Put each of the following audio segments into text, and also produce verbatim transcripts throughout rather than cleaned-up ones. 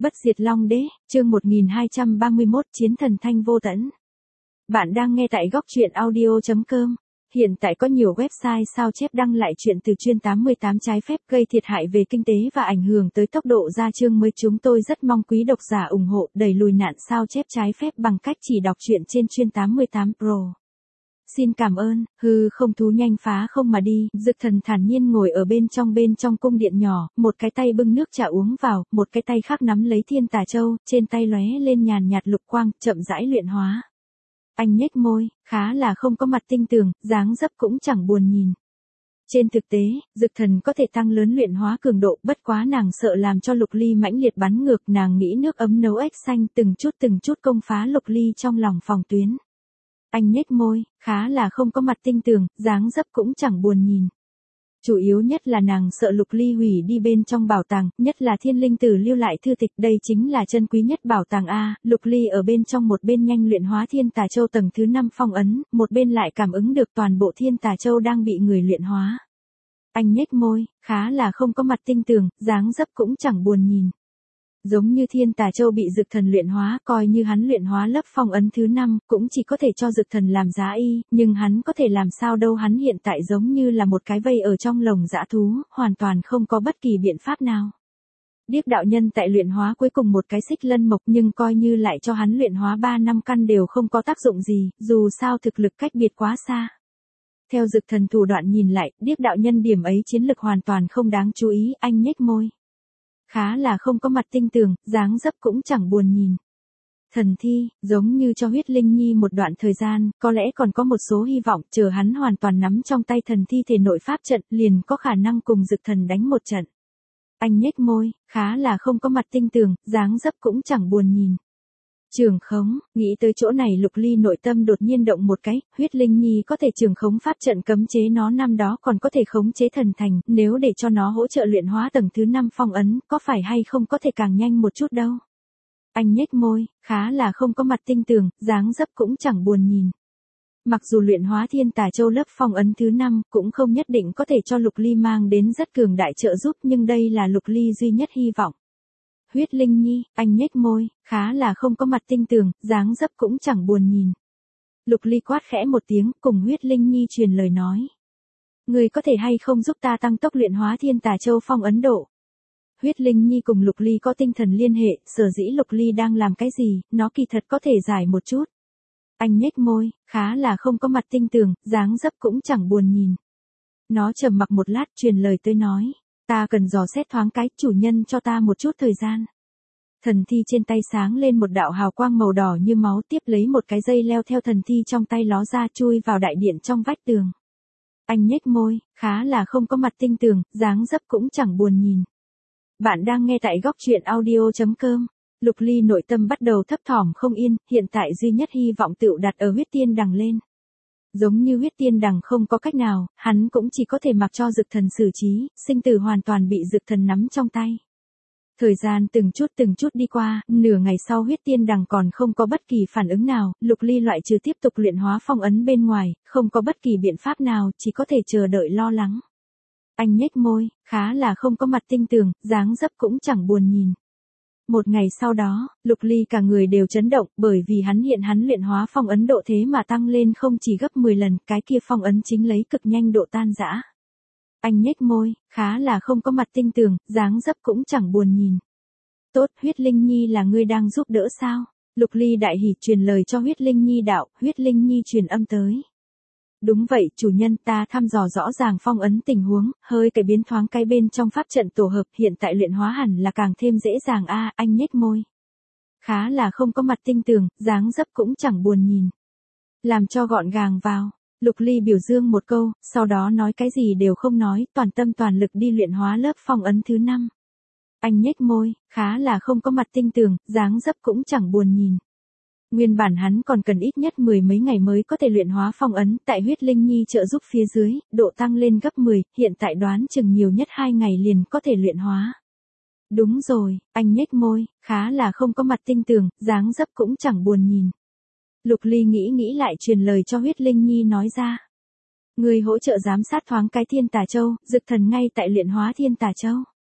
Bất diệt Long Đế, chương một nghìn hai trăm ba mươi mốt, Chiến thần thanh vô tẫn. Bạn đang nghe tại góc truyện audio chấm com. Hiện tại có nhiều website sao chép đăng lại chuyện từ chuyên tám mươi tám trái phép gây thiệt hại về kinh tế và ảnh hưởng tới tốc độ ra chương mới. Chúng tôi rất mong quý độc giả ủng hộ đẩy lùi nạn sao chép trái phép bằng cách chỉ đọc truyện trên chuyên tám mươi tám Pro. Xin cảm ơn. Hư không thú nhanh phá không mà đi, Dực Thần thản nhiên ngồi ở bên trong bên trong cung điện nhỏ, một cái tay bưng nước trà uống vào, một cái tay khác nắm lấy Thiên Tà Châu, trên tay lóe lên nhàn nhạt lục quang, chậm rãi luyện hóa. Anh nhếch môi, khá là không có mặt tinh tường, dáng dấp cũng chẳng buồn nhìn. Trên thực tế, Dực Thần có thể tăng lớn luyện hóa cường độ, bất quá nàng sợ làm cho Lục Ly mãnh liệt bắn ngược, nàng nghĩ nước ấm nấu ếch xanh, từng chút từng chút công phá Lục Ly trong lòng phòng tuyến. Anh nhếch môi, khá là không có mặt tinh tường, dáng dấp cũng chẳng buồn nhìn. Chủ yếu nhất là nàng sợ Lục Ly hủy đi bên trong bảo tàng, nhất là Thiên Linh Tử lưu lại thư tịch, đây chính là chân quý nhất bảo tàng a. Lục Ly ở bên trong một bên nhanh luyện hóa Thiên Tà Châu tầng thứ năm phong ấn, một bên lại cảm ứng được toàn bộ Thiên Tà Châu đang bị người luyện hóa. Anh nhếch môi, khá là không có mặt tinh tường, dáng dấp cũng chẳng buồn nhìn. Giống như Thiên Tà Châu bị Dực Thần luyện hóa, coi như hắn luyện hóa lớp phong ấn thứ năm, cũng chỉ có thể cho Dực Thần làm giá y, nhưng hắn có thể làm sao đâu, hắn hiện tại giống như là một cái vây ở trong lồng dã thú, hoàn toàn không có bất kỳ biện pháp nào. Điếc đạo nhân tại luyện hóa cuối cùng một cái xích lân mộc, nhưng coi như lại cho hắn luyện hóa ba năm căn đều không có tác dụng gì, dù sao thực lực cách biệt quá xa. Theo Dực Thần thủ đoạn nhìn lại, Điếc đạo nhân điểm ấy chiến lực hoàn toàn không đáng chú ý, anh nhếch môi. Khá là không có mặt tinh tường, dáng dấp cũng chẳng buồn nhìn. Thần thi, giống như cho Huyết Linh Nhi một đoạn thời gian, có lẽ còn có một số hy vọng, chờ hắn hoàn toàn nắm trong tay thần thi thể nội pháp trận, liền có khả năng cùng Dực Thần đánh một trận. Anh nhếch môi, khá là không có mặt tinh tường, dáng dấp cũng chẳng buồn nhìn. Trường khống, nghĩ tới chỗ này Lục Ly nội tâm đột nhiên động một cái, Huyết Linh Nhi có thể trường khống pháp trận cấm chế nó năm đó còn có thể khống chế thần thành, nếu để cho nó hỗ trợ luyện hóa tầng thứ năm phong ấn, có phải hay không có thể càng nhanh một chút đâu. Anh nhếch môi, khá là không có mặt tinh tường, dáng dấp cũng chẳng buồn nhìn. Mặc dù luyện hóa Thiên Tà Châu lớp phong ấn thứ năm, cũng không nhất định có thể cho Lục Ly mang đến rất cường đại trợ giúp, nhưng đây là Lục Ly duy nhất hy vọng. Huyết Linh Nhi, anh nhếch môi, khá là không có mặt tinh tường, dáng dấp cũng chẳng buồn nhìn. Lục Ly quát khẽ một tiếng, cùng Huyết Linh Nhi truyền lời nói. Người có thể hay không giúp ta tăng tốc luyện hóa Thiên Tà Châu phong ấn độ? Huyết Linh Nhi cùng Lục Ly có tinh thần liên hệ, sở dĩ Lục Ly đang làm cái gì, nó kỳ thật có thể giải một chút. Anh nhếch môi, khá là không có mặt tinh tường, dáng dấp cũng chẳng buồn nhìn. Nó trầm mặc một lát, truyền lời tới nói. Ta cần dò xét thoáng cái, chủ nhân cho ta một chút thời gian. Thần thi trên tay sáng lên một đạo hào quang màu đỏ như máu, tiếp lấy một cái dây leo theo thần thi trong tay ló ra, chui vào đại điện trong vách tường. Anh nhếch môi, khá là không có mặt tinh tường, dáng dấp cũng chẳng buồn nhìn. Bạn đang nghe tại góc truyện audio chấm com. Lục Ly nội tâm bắt đầu thấp thỏm không yên, hiện tại duy nhất hy vọng tựu đặt ở Huyết Tiên Đằng lên. Giống như Huyết Tiên Đằng không có cách nào, hắn cũng chỉ có thể mặc cho Dực Thần xử trí, sinh tử hoàn toàn bị Dực Thần nắm trong tay. Thời gian từng chút từng chút đi qua, nửa ngày sau Huyết Tiên Đằng còn không có bất kỳ phản ứng nào, Lục Ly loại trừ tiếp tục luyện hóa phong ấn bên ngoài, không có bất kỳ biện pháp nào, chỉ có thể chờ đợi lo lắng. Anh nhếch môi, khá là không có mặt tinh tường, dáng dấp cũng chẳng buồn nhìn. Một ngày sau đó, Lục Ly cả người đều chấn động, bởi vì hắn hiện hắn luyện hóa phong ấn độ thế mà tăng lên không chỉ gấp mười lần, cái kia phong ấn chính lấy cực nhanh độ tan rã. Anh nhếch môi, khá là không có mặt tinh tường, dáng dấp cũng chẳng buồn nhìn. Tốt, Huyết Linh Nhi là ngươi đang giúp đỡ sao? Lục Ly đại hỉ truyền lời cho Huyết Linh Nhi đạo, Huyết Linh Nhi truyền âm tới. Đúng vậy, chủ nhân, ta thăm dò rõ ràng phong ấn tình huống, hơi cải biến thoáng cái bên trong pháp trận tổ hợp, hiện tại luyện hóa hẳn là càng thêm dễ dàng a. À, anh nhếch môi. Khá là không có mặt tinh tường, dáng dấp cũng chẳng buồn nhìn. Làm cho gọn gàng vào. Lục Ly biểu dương một câu, sau đó nói cái gì đều không nói, toàn tâm toàn lực đi luyện hóa lớp phong ấn thứ năm. Anh nhếch môi, khá là không có mặt tinh tường, dáng dấp cũng chẳng buồn nhìn. Nguyên bản hắn còn cần ít nhất mười mấy ngày mới có thể luyện hóa phong ấn, tại Huyết Linh Nhi trợ giúp phía dưới, độ tăng lên gấp mười, hiện tại đoán chừng nhiều nhất hai ngày liền có thể luyện hóa. Đúng rồi, anh nhếch môi, khá là không có mặt tinh tường, dáng dấp cũng chẳng buồn nhìn. Lục Ly nghĩ nghĩ lại truyền lời cho Huyết Linh Nhi nói ra. Người hỗ trợ giám sát thoáng cái Thiên Tà Châu, Dực Thần ngay tại luyện hóa Thiên Tà Châu.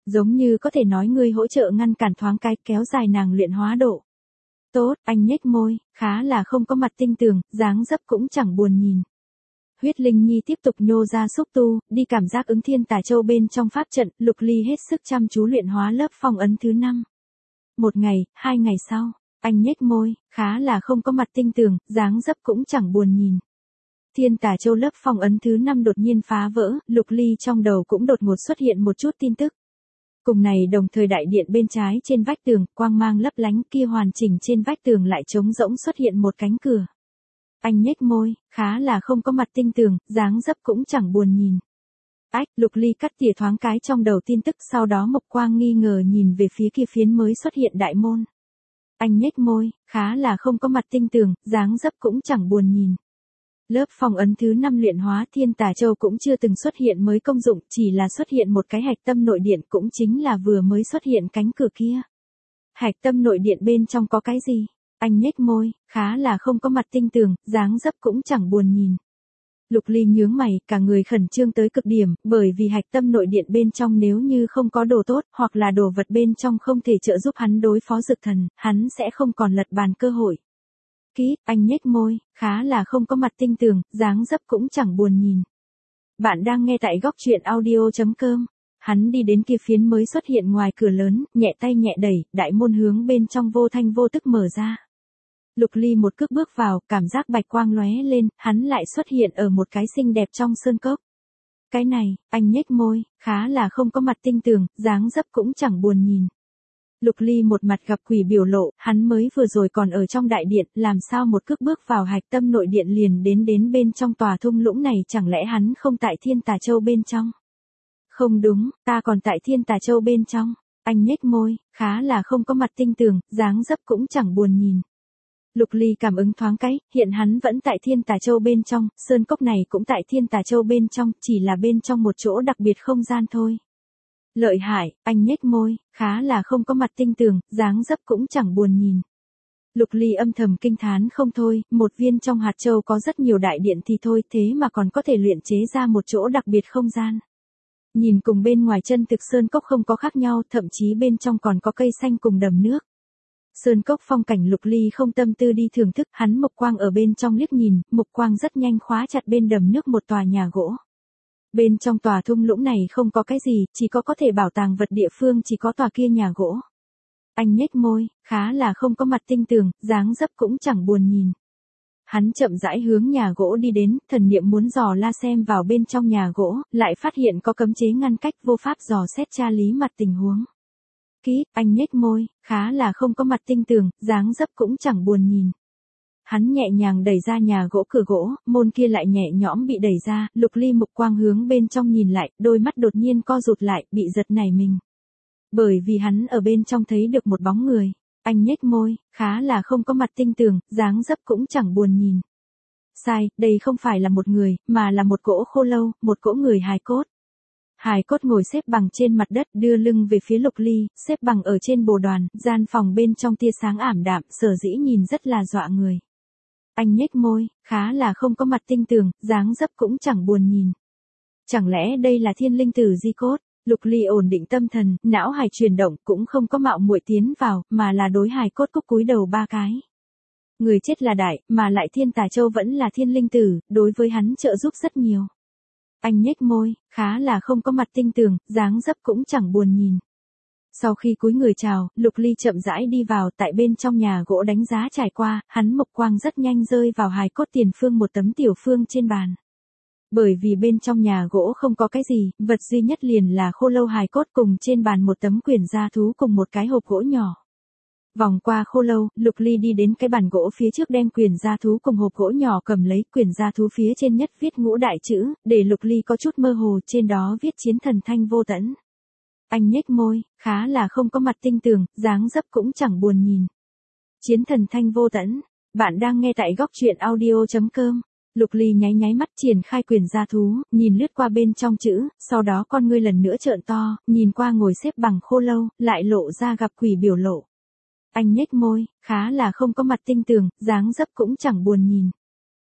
Giống như có thể nói ngươi hỗ trợ ngăn cản thoáng cái kéo dài nàng luyện hóa độ. Tốt, anh nhếch môi, khá là không có mặt tinh tường, dáng dấp cũng chẳng buồn nhìn. Huyết Linh Nhi tiếp tục nhô ra xúc tu, đi cảm giác ứng thiên tà châu bên trong pháp trận, Lục Ly hết sức chăm chú luyện hóa lớp phong ấn thứ năm. Một ngày, hai ngày sau, anh nhếch môi, khá là không có mặt tinh tường, dáng dấp cũng chẳng buồn nhìn. Thiên tà châu lớp phong ấn thứ năm đột nhiên phá vỡ, Lục Ly trong đầu cũng đột ngột xuất hiện một chút tin tức. Cùng này đồng thời đại điện bên trái trên vách tường, quang mang lấp lánh kia hoàn chỉnh trên vách tường lại trống rỗng xuất hiện một cánh cửa. Anh nhếch môi, khá là không có mặt tinh tường, dáng dấp cũng chẳng buồn nhìn. Ách, Lục Ly cắt tỉa thoáng cái trong đầu tin tức, sau đó Mộc Quang nghi ngờ nhìn về phía kia phiến mới xuất hiện đại môn. Anh nhếch môi, khá là không có mặt tinh tường, dáng dấp cũng chẳng buồn nhìn. Lớp phong ấn thứ năm luyện hóa thiên tà châu cũng chưa từng xuất hiện mới công dụng, chỉ là xuất hiện một cái hạch tâm nội điện, cũng chính là vừa mới xuất hiện cánh cửa kia. Hạch tâm nội điện bên trong có cái gì? Anh nhếch môi, khá là không có mặt tinh tường, dáng dấp cũng chẳng buồn nhìn. Lục Ly nhướng mày, cả người khẩn trương tới cực điểm, bởi vì hạch tâm nội điện bên trong nếu như không có đồ tốt, hoặc là đồ vật bên trong không thể trợ giúp hắn đối phó dược thần, hắn sẽ không còn lật bàn cơ hội. Ký, anh nhếch môi, khá là không có mặt tinh tường, dáng dấp cũng chẳng buồn nhìn. Bạn đang nghe tại góc truyện audio chấm com. Hắn đi đến kia phiến mới xuất hiện ngoài cửa lớn, nhẹ tay nhẹ đẩy, đại môn hướng bên trong vô thanh vô tức mở ra. Lục Ly một cước bước vào, cảm giác bạch quang lóe lên, hắn lại xuất hiện ở một cái xinh đẹp trong sơn cốc. Cái này, anh nhếch môi, khá là không có mặt tinh tường, dáng dấp cũng chẳng buồn nhìn. Lục Ly một mặt gặp quỷ biểu lộ, hắn mới vừa rồi còn ở trong đại điện, làm sao một cước bước vào hạch tâm nội điện liền đến đến bên trong tòa thung lũng này, chẳng lẽ hắn không tại Thiên Tà Châu bên trong? Không đúng, ta còn tại Thiên Tà Châu bên trong. Anh nhếch môi, khá là không có mặt tinh tường, dáng dấp cũng chẳng buồn nhìn. Lục Ly cảm ứng thoáng cái, hiện hắn vẫn tại Thiên Tà Châu bên trong, sơn cốc này cũng tại Thiên Tà Châu bên trong, chỉ là bên trong một chỗ đặc biệt không gian thôi. Lợi hại, anh nhếch môi, khá là không có mặt tinh tường, dáng dấp cũng chẳng buồn nhìn. Lục Ly âm thầm kinh thán không thôi, một viên trong hạt châu có rất nhiều đại điện thì thôi, thế mà còn có thể luyện chế ra một chỗ đặc biệt không gian. Nhìn cùng bên ngoài chân thực sơn cốc không có khác nhau, thậm chí bên trong còn có cây xanh cùng đầm nước. Sơn cốc phong cảnh Lục Ly không tâm tư đi thưởng thức, hắn Mộc Quang ở bên trong liếc nhìn, Mộc Quang rất nhanh khóa chặt bên đầm nước một tòa nhà gỗ. Bên trong tòa thung lũng này không có cái gì, chỉ có có thể bảo tàng vật địa phương, chỉ có tòa kia nhà gỗ. Anh nhếch môi, khá là không có mặt tinh tường, dáng dấp cũng chẳng buồn nhìn. Hắn chậm rãi hướng nhà gỗ đi đến, thần niệm muốn dò la xem vào bên trong nhà gỗ, lại phát hiện có cấm chế ngăn cách, vô pháp dò xét tra lý mặt tình huống. Ký, anh nhếch môi, khá là không có mặt tinh tường, dáng dấp cũng chẳng buồn nhìn. Hắn nhẹ nhàng đẩy ra nhà gỗ cửa gỗ, môn kia lại nhẹ nhõm bị đẩy ra, Lục Ly Mộc Quang hướng bên trong nhìn lại, đôi mắt đột nhiên co rụt lại, bị giật nảy mình. Bởi vì hắn ở bên trong thấy được một bóng người. Anh nhếch môi, khá là không có mặt tinh tường, dáng dấp cũng chẳng buồn nhìn. Sai, đây không phải là một người, mà là một cỗ khô lâu, một cỗ người hài cốt. Hài cốt ngồi xếp bằng trên mặt đất, đưa lưng về phía Lục Ly, xếp bằng ở trên bồ đoàn, gian phòng bên trong tia sáng ảm đạm, sở dĩ nhìn rất là dọa người. Anh nhếch môi, khá là không có mặt tinh tường, dáng dấp cũng chẳng buồn nhìn. Chẳng lẽ đây là thiên linh tử di cốt? Lục Ly ổn định tâm thần, não hải chuyển động, cũng không có mạo muội tiến vào, mà là đối hài cốt cúc cúi đầu ba cái. Người chết là đại, mà lại Thiên Tà Châu vẫn là thiên linh tử, đối với hắn trợ giúp rất nhiều. Anh nhếch môi, khá là không có mặt tinh tường, dáng dấp cũng chẳng buồn nhìn. Sau khi cúi người chào, Lục Ly chậm rãi đi vào, tại bên trong nhà gỗ đánh giá trải qua, hắn Mộc Quang rất nhanh rơi vào hài cốt tiền phương một tấm tiểu phương trên bàn. Bởi vì bên trong nhà gỗ không có cái gì, vật duy nhất liền là khô lâu hài cốt cùng trên bàn một tấm quyển gia thú cùng một cái hộp gỗ nhỏ. Vòng qua khô lâu, Lục Ly đi đến cái bàn gỗ phía trước đem quyển gia thú cùng hộp gỗ nhỏ cầm lấy, quyển gia thú phía trên nhất viết ngũ đại chữ, để Lục Ly có chút mơ hồ, trên đó viết chiến thần thanh vô tẫn. Anh nhếch môi, khá là không có mặt tinh tường, dáng dấp cũng chẳng buồn nhìn. Chiến thần thanh vô tẫn, bạn đang nghe tại góc truyện audio chấm com. Lục Ly nháy nháy mắt triển khai quyển gia thú, nhìn lướt qua bên trong chữ, sau đó con ngươi lần nữa trợn to, nhìn qua ngồi xếp bằng khô lâu, lại lộ ra gặp quỷ biểu lộ. Anh nhếch môi, khá là không có mặt tinh tường, dáng dấp cũng chẳng buồn nhìn.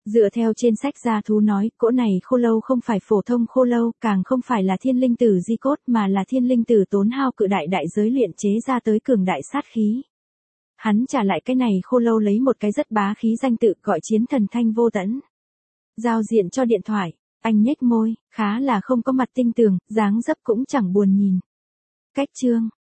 Dựa theo trên sách gia thú nói, cỗ này khô lâu không phải phổ thông khô lâu, càng không phải là thiên linh tử di cốt mà là thiên linh tử tốn hao cự đại đại giới luyện chế ra tới cường đại sát khí. Hắn trả lại cái này khô lâu lấy một cái rất bá khí danh tự gọi chiến thần thanh vô tẫn. Giao diện cho điện thoại, anh nhếch môi, khá là không có mặt tinh tường, dáng dấp cũng chẳng buồn nhìn. Cách chương